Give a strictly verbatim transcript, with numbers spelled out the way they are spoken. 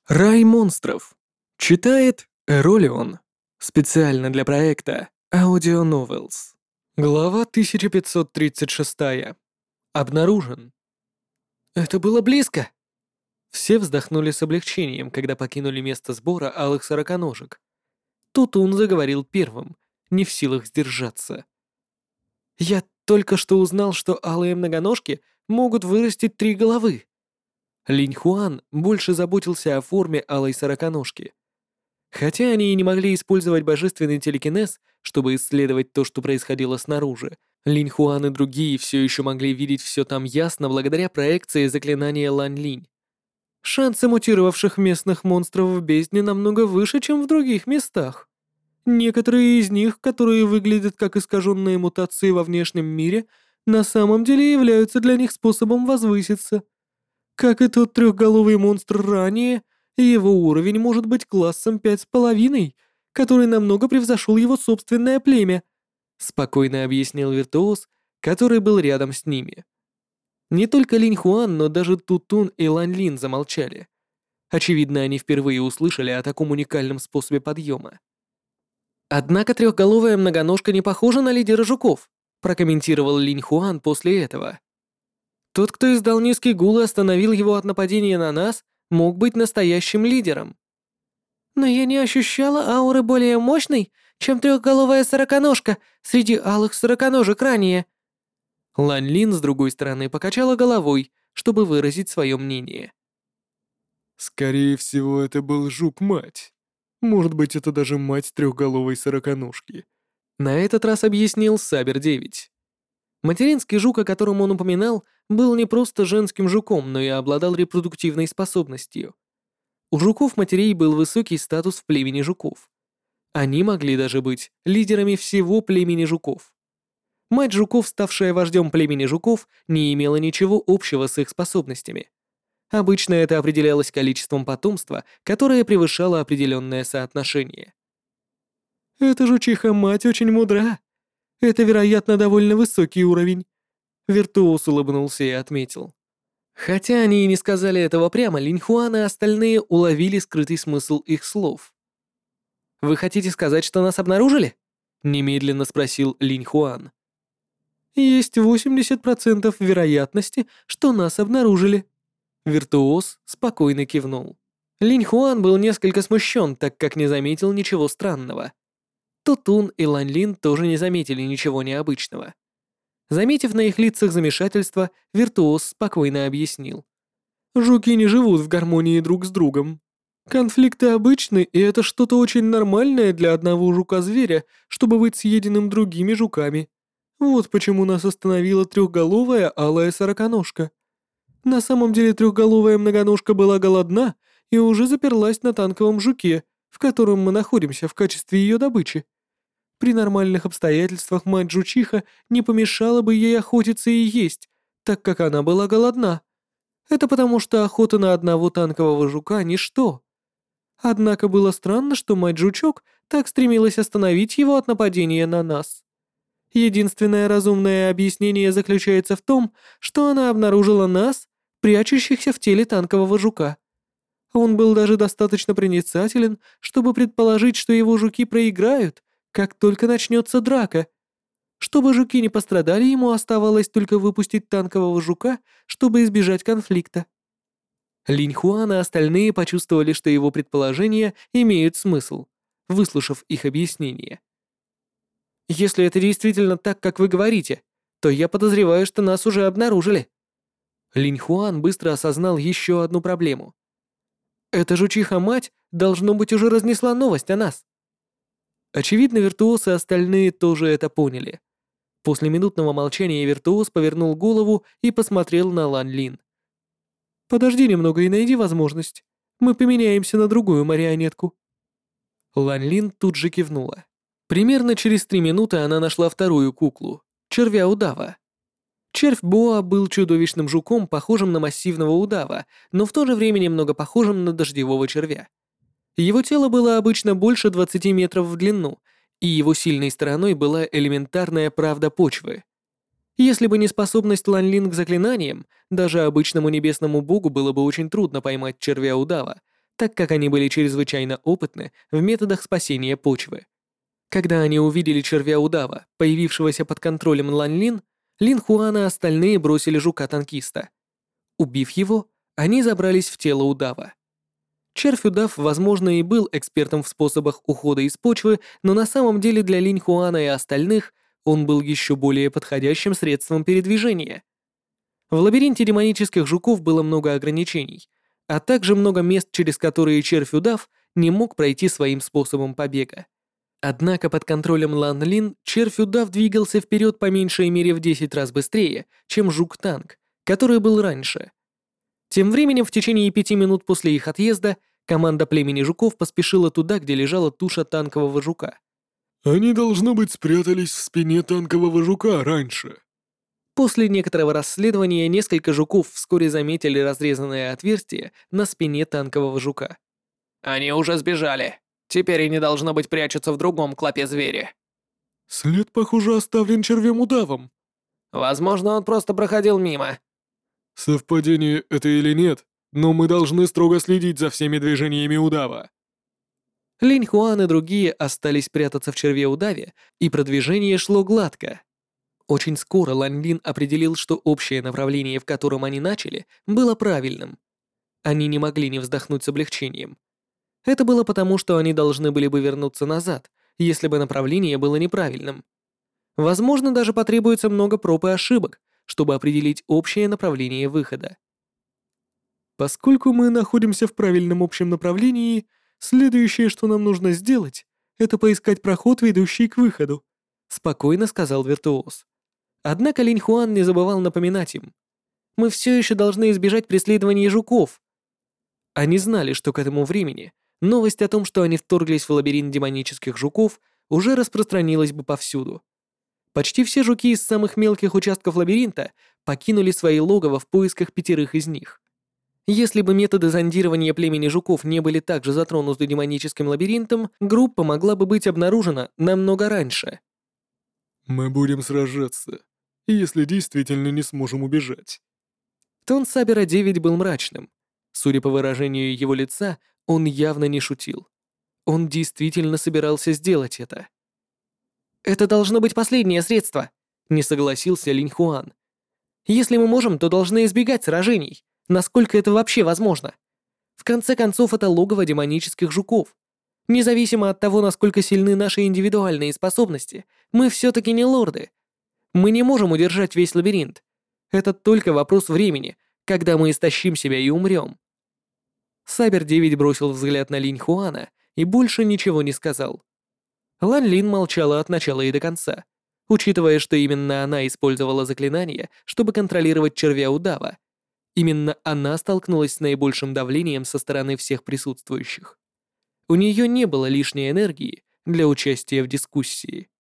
Рай монстров. Читает Эролион. Специально для проекта Audio Novels. Глава тысяча пятьсот тридцать шесть. Обнаружен. Это было близко. Все вздохнули с облегчением, когда покинули место сбора алых сороконожек. Тутун заговорил первым, не в силах сдержаться. Я только что узнал, что алые многоножки могут вырастить три головы. Линь Хуан больше заботился о форме алой сороконожки. Хотя они и не могли использовать божественный телекинез, чтобы исследовать то, что происходило снаружи, Линь Хуан и другие все еще могли видеть все там ясно благодаря проекции заклинания Лань Линь. Шансы мутировавших местных монстров в бездне намного выше, чем в других местах. Некоторые из них, которые выглядят как искаженные мутации во внешнем мире, на самом деле являются для них способом возвыситься. Как и тот трехголовый монстр ранее, его уровень может быть классом пять с половиной, который намного превзошел его собственное племя, спокойно объяснил виртуоз, который был рядом с ними. Не только Линь Хуан, но даже Тутун и Лань Лин замолчали. Очевидно, они впервые услышали о таком уникальном способе подъема. Однако трехголовая многоножка не похожа на лидера жуков, прокомментировал Линь Хуан после этого. Тот, кто издал низкий гул и остановил его от нападения на нас, мог быть настоящим лидером. Но я не ощущала ауры более мощной, чем трехголовая сороконожка среди алых сороконожек ранее. Лань Лин, с другой стороны, покачала головой, чтобы выразить свое мнение. Скорее всего, это был жук-мать. Может быть, это даже мать трехголовой сороконожки. На этот раз объяснил Сабер девять. Материнский жук, о котором он упоминал, был не просто женским жуком, но и обладал репродуктивной способностью. У жуков-матерей был высокий статус в племени жуков. Они могли даже быть лидерами всего племени жуков. Мать жуков, ставшая вождем племени жуков, не имела ничего общего с их способностями. Обычно это определялось количеством потомства, которое превышало определенное соотношение. Эта жучиха-мать очень мудра. Это, вероятно, довольно высокий уровень. Виртуоз улыбнулся и отметил. Хотя они и не сказали этого прямо, Линь Хуан и остальные уловили скрытый смысл их слов. «Вы хотите сказать, что нас обнаружили?» — немедленно спросил Линь Хуан. «Есть восемьдесят процентов вероятности, что нас обнаружили». Виртуоз спокойно кивнул. Линь Хуан был несколько смущен, так как не заметил ничего странного. Тутун и Лань Лин тоже не заметили ничего необычного. Заметив на их лицах замешательство, виртуоз спокойно объяснил. «Жуки не живут в гармонии друг с другом. Конфликты обычны, и это что-то очень нормальное для одного жука-зверя, чтобы быть съеденным другими жуками. Вот почему нас остановила трехголовая алая сороконожка. На самом деле трехголовая многоножка была голодна и уже заперлась на танковом жуке, в котором мы находимся в качестве ее добычи. При нормальных обстоятельствах мать жучиха не помешала бы ей охотиться и есть, так как она была голодна. Это потому, что охота на одного танкового жука — ничто. Однако было странно, что мать-жучок так стремилась остановить его от нападения на нас. Единственное разумное объяснение заключается в том, что она обнаружила нас, прячущихся в теле танкового жука. Он был даже достаточно проницателен, чтобы предположить, что его жуки проиграют, как только начнется драка. Чтобы жуки не пострадали, ему оставалось только выпустить танкового жука, чтобы избежать конфликта. Линь Хуан и остальные почувствовали, что его предположения имеют смысл, выслушав их объяснение. «Если это действительно так, как вы говорите, то я подозреваю, что нас уже обнаружили». Линь Хуан быстро осознал еще одну проблему. «Эта жучиха-мать, должно быть, уже разнесла новость о нас». Очевидно, виртуоз и остальные тоже это поняли. После минутного молчания виртуоз повернул голову и посмотрел на Лань Лин. «Подожди немного и найди возможность. Мы поменяемся на другую марионетку». Лань Лин тут же кивнула. Примерно через три минуты она нашла вторую куклу — червя-удава. Червь-боа был чудовищным жуком, похожим на массивного удава, но в то же время немного похожим на дождевого червя. Его тело было обычно больше двадцати метров в длину, и его сильной стороной была элементарная правда почвы. Если бы не способность Лань Лин к заклинаниям, даже обычному небесному богу было бы очень трудно поймать червя-удава, так как они были чрезвычайно опытны в методах спасения почвы. Когда они увидели червя-удава, появившегося под контролем Лан-Лин, Лин Хуан и остальные бросили жука-танкиста. Убив его, они забрались в тело удава. Червь-удав, возможно, и был экспертом в способах ухода из почвы, но на самом деле для Линь Хуана и остальных он был еще более подходящим средством передвижения. В лабиринте демонических жуков было много ограничений, а также много мест, через которые червь-удав не мог пройти своим способом побега. Однако под контролем Лан Лин червь-удав двигался вперед по меньшей мере в десять раз быстрее, чем жук-танк, который был раньше. Тем временем в течение пяти минут после их отъезда команда племени жуков поспешила туда, где лежала туша танкового жука. «Они, должно быть, спрятались в спине танкового жука раньше». После некоторого расследования несколько жуков вскоре заметили разрезанное отверстие на спине танкового жука. «Они уже сбежали. Теперь они, должно быть, прячутся в другом клопе зверя». «След, похоже, оставлен червем-удавом». «Возможно, он просто проходил мимо». «Совпадение это или нет, но мы должны строго следить за всеми движениями удава». Линь Хуан и другие остались прятаться в черве-удаве, и продвижение шло гладко. Очень скоро Лан Лин определил, что общее направление, в котором они начали, было правильным. Они не могли не вздохнуть с облегчением. Это было потому, что они должны были бы вернуться назад, если бы направление было неправильным. Возможно, даже потребуется много проб и ошибок, чтобы определить общее направление выхода. Поскольку мы находимся в правильном общем направлении, следующее, что нам нужно сделать, это поискать проход, ведущий к выходу», — спокойно сказал Виртуоз. Однако Линь Хуан не забывал напоминать им. «Мы все еще должны избежать преследования жуков». Они знали, что к этому времени новость о том, что они вторглись в лабиринт демонических жуков, уже распространилась бы повсюду. Почти все жуки из самых мелких участков лабиринта покинули свои логово в поисках пятерых из них. Если бы методы зондирования племени жуков не были также затронуты демоническим лабиринтом, группа могла бы быть обнаружена намного раньше. «Мы будем сражаться, если действительно не сможем убежать». Тон Сабера девять был мрачным. Судя по выражению его лица, он явно не шутил. Он действительно собирался сделать это. «Это должно быть последнее средство», — не согласился Линь Хуан. «Если мы можем, то должны избегать сражений, насколько это вообще возможно. В конце концов, это логово демонических жуков. Независимо от того, насколько сильны наши индивидуальные способности, мы все-таки не лорды. Мы не можем удержать весь лабиринт. Это только вопрос времени, когда мы истощим себя и умрем». Сабер девять бросил взгляд на Линь Хуана и больше ничего не сказал. Лан Лин молчала от начала и до конца, учитывая, что именно она использовала заклинание, чтобы контролировать червя-удава. Именно она столкнулась с наибольшим давлением со стороны всех присутствующих. У нее не было лишней энергии для участия в дискуссии.